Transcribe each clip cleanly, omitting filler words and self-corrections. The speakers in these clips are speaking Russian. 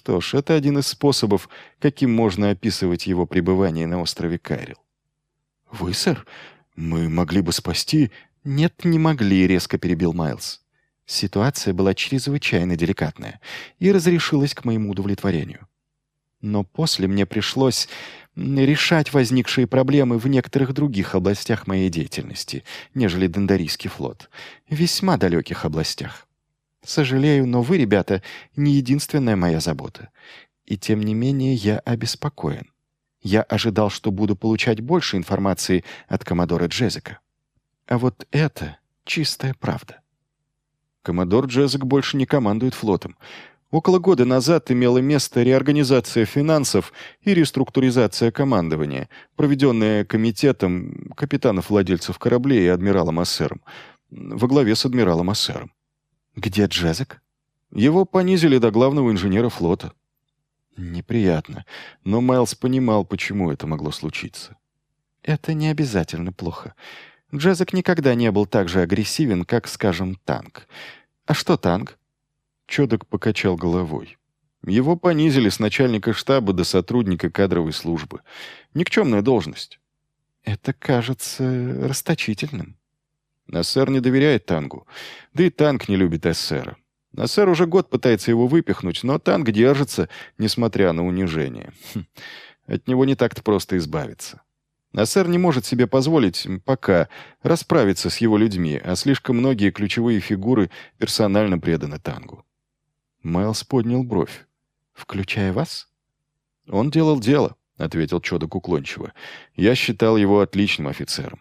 Что ж, это один из способов, каким можно описывать его пребывание на острове Кайрил. «Вы, сэр? Мы могли бы спасти...» «Нет, не могли», — резко перебил Майлз. Ситуация была чрезвычайно деликатная и разрешилась к моему удовлетворению. Но после мне пришлось решать возникшие проблемы в некоторых других областях моей деятельности, нежели Дендарийский флот. Весьма далеких областях. Сожалею, но вы, ребята, не единственная моя забота. И тем не менее я обеспокоен. Я ожидал, что буду получать больше информации от коммодора Джезека. А вот это чистая правда. Коммодор Джезек больше не командует флотом. Около года назад имела место реорганизация финансов и реструктуризация командования, проведенная комитетом капитанов-владельцев кораблей и адмиралом Ассером, во главе с адмиралом Ассером. Где Джезек? Его понизили до главного инженера флота. Неприятно, но Майлз понимал, почему это могло случиться. Это не обязательно плохо. Джезек никогда не был так же агрессивен, как, скажем, Танк. А что Танк? Чодок покачал головой. Его понизили с начальника штаба до сотрудника кадровой службы. Никчемная должность. Это кажется расточительным. Ассер не доверяет Тангу. Да и Танк не любит Ассера. Ассер уже год пытается его выпихнуть, но Танк держится, несмотря на унижение. От него не так-то просто избавиться. Ассер не может себе позволить пока расправиться с его людьми, а слишком многие ключевые фигуры персонально преданы Тангу. Майлз поднял бровь. «Включая вас?» «Он делал дело», — ответил Чодок уклончиво. «Я считал его отличным офицером».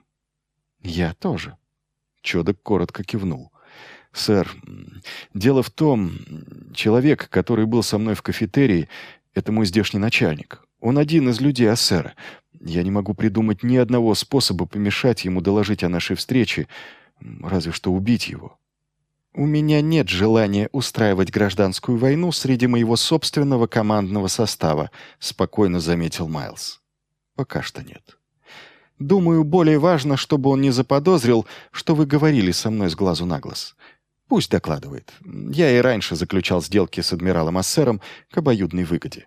«Я тоже». Чодок коротко кивнул. «Сэр, дело в том, человек, который был со мной в кафетерии, это мой здешний начальник. Он один из людей Ассера. Я не могу придумать ни одного способа помешать ему доложить о нашей встрече, разве что убить его. У меня нет желания устраивать гражданскую войну среди моего собственного командного состава», — спокойно заметил Майлз. «Пока что нет. Думаю, более важно, чтобы он не заподозрил, что вы говорили со мной с глазу на глаз. Пусть докладывает. Я и раньше заключал сделки с адмиралом Ассером к обоюдной выгоде».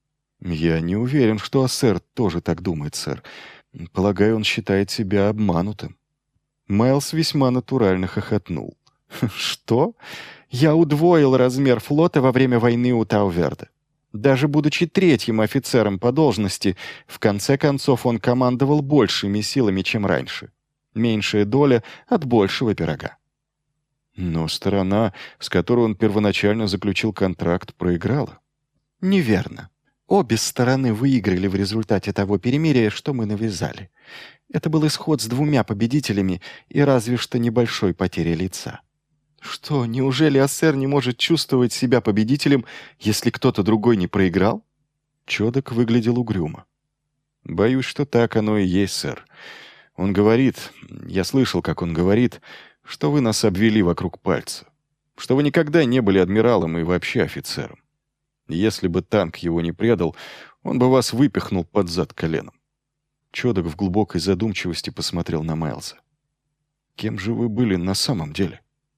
«Я не уверен, что Ассер тоже так думает, сэр. Полагаю, он считает себя обманутым». Майлз весьма натурально хохотнул. «Что? Я удвоил размер флота во время войны у Тауверда. Даже будучи третьим офицером по должности, в конце концов он командовал большими силами, чем раньше. Меньшая доля от большего пирога». «Но сторона, с которой он первоначально заключил контракт, проиграла». «Неверно. Обе стороны выиграли в результате того перемирия, что мы навязали. Это был исход с двумя победителями и разве что небольшой потерей лица». «Что, неужели Ассер не может чувствовать себя победителем, если кто-то другой не проиграл?» Чодок выглядел угрюмо. «Боюсь, что так оно и есть, сэр. Он говорит, я слышал, как он говорит, что вы нас обвели вокруг пальца, что вы никогда не были адмиралом и вообще офицером. Если бы Танк его не предал, он бы вас выпихнул под зад коленом». Чодок в глубокой задумчивости посмотрел на Майлза. «Кем же вы были на самом деле?»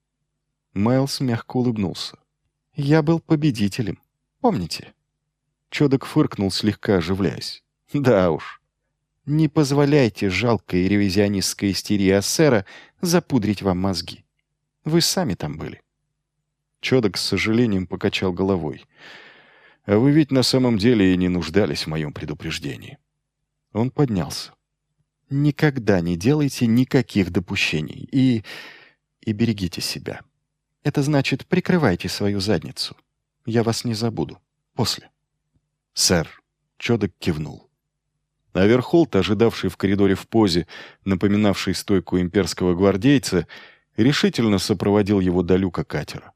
Майлз мягко улыбнулся. «Я был победителем. Помните?» Чодок фыркнул, слегка оживляясь. «Да уж. Не позволяйте жалкой ревизионистской истерии Ассера запудрить вам мозги. Вы сами там были». Чодок с сожалением покачал головой. «А вы ведь на самом деле и не нуждались в моем предупреждении». Он поднялся. «Никогда не делайте никаких допущений и берегите себя. Это значит, прикрывайте свою задницу. Я вас не забуду. После». «Сэр», — Чодок кивнул. А Верхолд, ожидавший в коридоре в позе, напоминавший стойку имперского гвардейца, решительно сопроводил его до люка катера.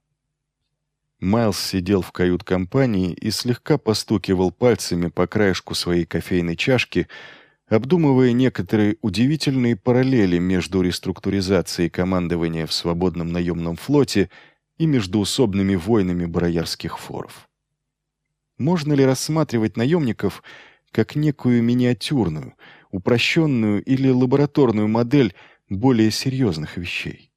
Майлз сидел в кают-компании и слегка постукивал пальцами по краешку своей кофейной чашки, обдумывая некоторые удивительные параллели между реструктуризацией командования в свободном наемном флоте и междоусобными войнами бароярских форов. Можно ли рассматривать наемников как некую миниатюрную, упрощенную или лабораторную модель более серьезных вещей?